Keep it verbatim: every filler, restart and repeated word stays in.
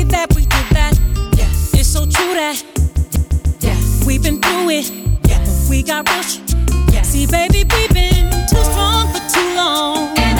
that, we did that. Yes. It's so true that. Yes. We've been through it. Yes. We got rich. Yes. See, baby, we've been too strong for too long. And